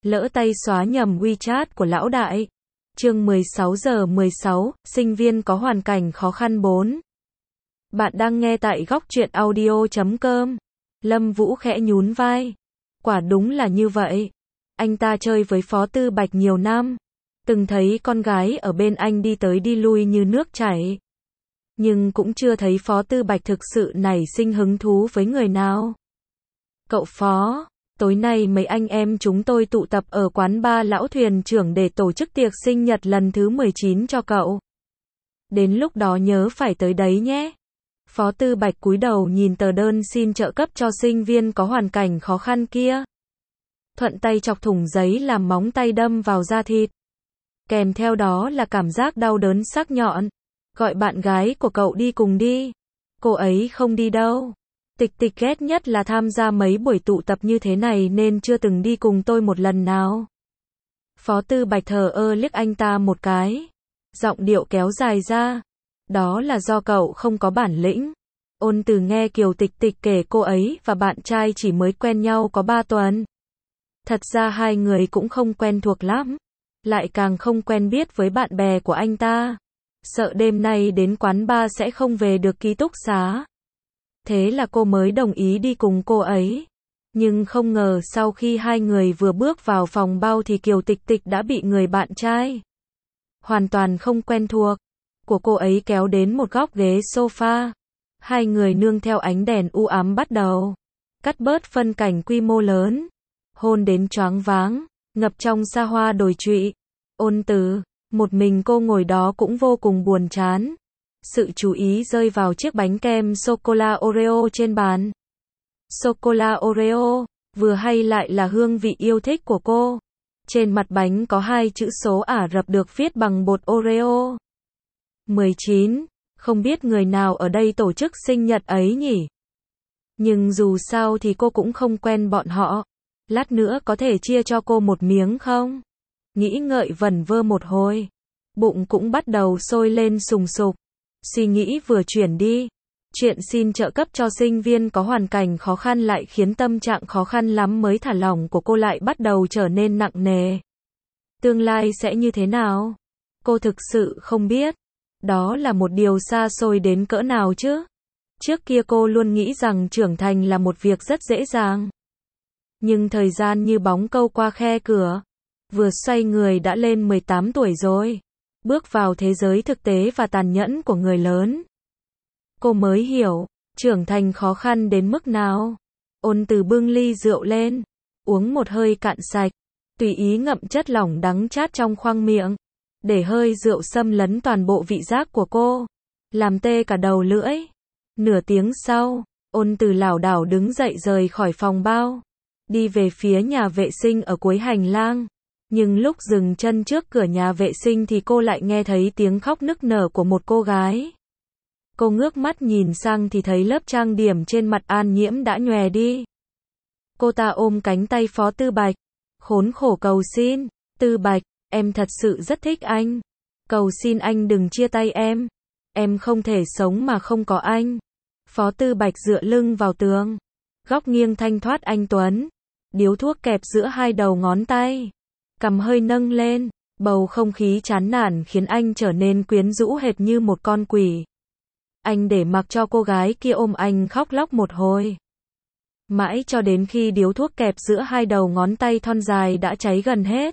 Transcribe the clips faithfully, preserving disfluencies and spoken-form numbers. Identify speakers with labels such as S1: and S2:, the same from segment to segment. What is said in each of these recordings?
S1: lỡ tay xóa nhầm WeChat của lão đại. Chương mười sáu giờ mười sáu, sinh viên có hoàn cảnh khó khăn bốn. Bạn đang nghe tại góc truyện audio chấm com. Lâm Vũ khẽ nhún vai. Quả đúng là như vậy. Anh ta chơi với Phó Tư Bạch nhiều năm. Từng thấy con gái ở bên anh đi tới đi lui như nước chảy. Nhưng cũng chưa thấy Phó Tư Bạch thực sự nảy sinh hứng thú với người nào. Cậu Phó, tối nay mấy anh em chúng tôi tụ tập ở quán bar Lão Thuyền Trưởng để tổ chức tiệc sinh nhật lần thứ mười chín cho cậu. Đến lúc đó nhớ phải tới đấy nhé. Phó Tư Bạch cúi đầu nhìn tờ đơn xin trợ cấp cho sinh viên có hoàn cảnh khó khăn kia. Thuận tay chọc thủng giấy làm móng tay đâm vào da thịt. Kèm theo đó là cảm giác đau đớn sắc nhọn. Gọi bạn gái của cậu đi cùng đi. Cô ấy không đi đâu. Tịch Tịch ghét nhất là tham gia mấy buổi tụ tập như thế này nên chưa từng đi cùng tôi một lần nào. Phó Tư Bạch thờ ơ liếc anh ta một cái. Giọng điệu kéo dài ra. Đó là do cậu không có bản lĩnh. Ôn Từ nghe Kiều Tịch Tịch kể cô ấy và bạn trai chỉ mới quen nhau có ba tuần. Thật ra hai người cũng không quen thuộc lắm. Lại càng không quen biết với bạn bè của anh ta. Sợ đêm nay đến quán bar sẽ không về được ký túc xá. Thế là cô mới đồng ý đi cùng cô ấy. Nhưng không ngờ sau khi hai người vừa bước vào phòng bao thì Kiều Tịch Tịch đã bị người bạn trai hoàn toàn không quen thuộc của cô ấy kéo đến một góc ghế sofa. Hai người nương theo ánh đèn u ám bắt đầu cắt bớt phân cảnh quy mô lớn. Hôn đến choáng váng, ngập trong xa hoa đồi trụy. Ôn Từ, một mình cô ngồi đó cũng vô cùng buồn chán. Sự chú ý rơi vào chiếc bánh kem sô-cô-la Oreo trên bàn. Sô-cô-la Oreo, vừa hay lại là hương vị yêu thích của cô. Trên mặt bánh có hai chữ số Ả Rập được viết bằng bột Oreo. mười chín, không biết người nào ở đây tổ chức sinh nhật ấy nhỉ? Nhưng dù sao thì cô cũng không quen bọn họ. Lát nữa có thể chia cho cô một miếng không? Nghĩ ngợi vẩn vơ một hồi. Bụng cũng bắt đầu sôi lên sùng sục. Suy nghĩ vừa chuyển đi. Chuyện xin trợ cấp cho sinh viên có hoàn cảnh khó khăn lại khiến tâm trạng khó khăn lắm mới thả lỏng của cô lại bắt đầu trở nên nặng nề. Tương lai sẽ như thế nào? Cô thực sự không biết. Đó là một điều xa xôi đến cỡ nào chứ? Trước kia cô luôn nghĩ rằng trưởng thành là một việc rất dễ dàng. Nhưng thời gian như bóng câu qua khe cửa. Vừa xoay người đã lên mười tám tuổi rồi. Bước vào thế giới thực tế và tàn nhẫn của người lớn. Cô mới hiểu, trưởng thành khó khăn đến mức nào. Ôn Từ bưng ly rượu lên, uống một hơi cạn sạch, tùy ý ngậm chất lỏng đắng chát trong khoang miệng, để hơi rượu xâm lấn toàn bộ vị giác của cô, làm tê cả đầu lưỡi. Nửa tiếng sau, Ôn Từ lảo đảo đứng dậy rời khỏi phòng bao, đi về phía nhà vệ sinh ở cuối hành lang. Nhưng lúc dừng chân trước cửa nhà vệ sinh thì cô lại nghe thấy tiếng khóc nức nở của một cô gái. Cô ngước mắt nhìn sang thì thấy lớp trang điểm trên mặt An Nhiễm đã nhòe đi. Cô ta ôm cánh tay Phó Tư Bạch, khốn khổ cầu xin, Tư Bạch, em thật sự rất thích anh. Cầu xin anh đừng chia tay em. Em không thể sống mà không có anh. Phó Tư Bạch dựa lưng vào tường, góc nghiêng thanh thoát anh tuấn, điếu thuốc kẹp giữa hai đầu ngón tay. Cằm hơi nâng lên, bầu không khí chán nản khiến anh trở nên quyến rũ hệt như một con quỷ. Anh để mặc cho cô gái kia ôm anh khóc lóc một hồi. Mãi cho đến khi điếu thuốc kẹp giữa hai đầu ngón tay thon dài đã cháy gần hết.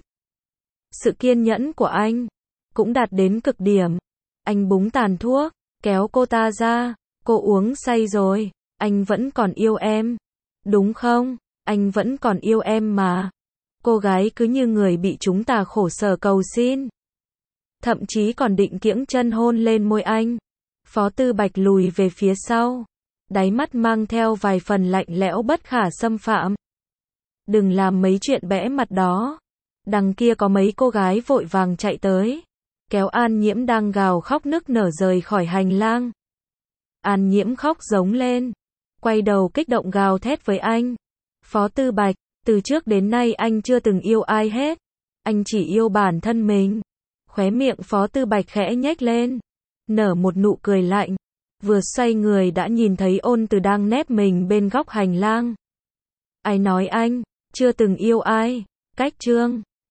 S1: Sự kiên nhẫn của anh cũng đạt đến cực điểm. Anh búng tàn thuốc, kéo cô ta ra. Cô uống say rồi, anh vẫn còn yêu em. Đúng không? Anh vẫn còn yêu em mà. Cô gái cứ như người bị chúng ta khổ sở cầu xin. Thậm chí còn định kiễng chân hôn lên môi anh. Phó Tư Bạch lùi về phía sau. Đáy mắt mang theo vài phần lạnh lẽo bất khả xâm phạm. Đừng làm mấy chuyện bẽ mặt đó. Đằng kia có mấy cô gái vội vàng chạy tới. Kéo An Nhiễm đang gào khóc nức nở rời khỏi hành lang. An Nhiễm khóc giống lên. Quay đầu kích động gào thét với anh. Phó Tư Bạch, từ trước đến nay anh chưa từng yêu ai hết. Anh chỉ yêu bản thân mình. Khóe miệng Phó Tư Bạch khẽ nhếch lên. Nở một nụ cười lạnh. Vừa xoay người đã nhìn thấy Ôn Từ đang nép mình bên góc hành lang. Ai nói anh chưa từng yêu ai? Cách chương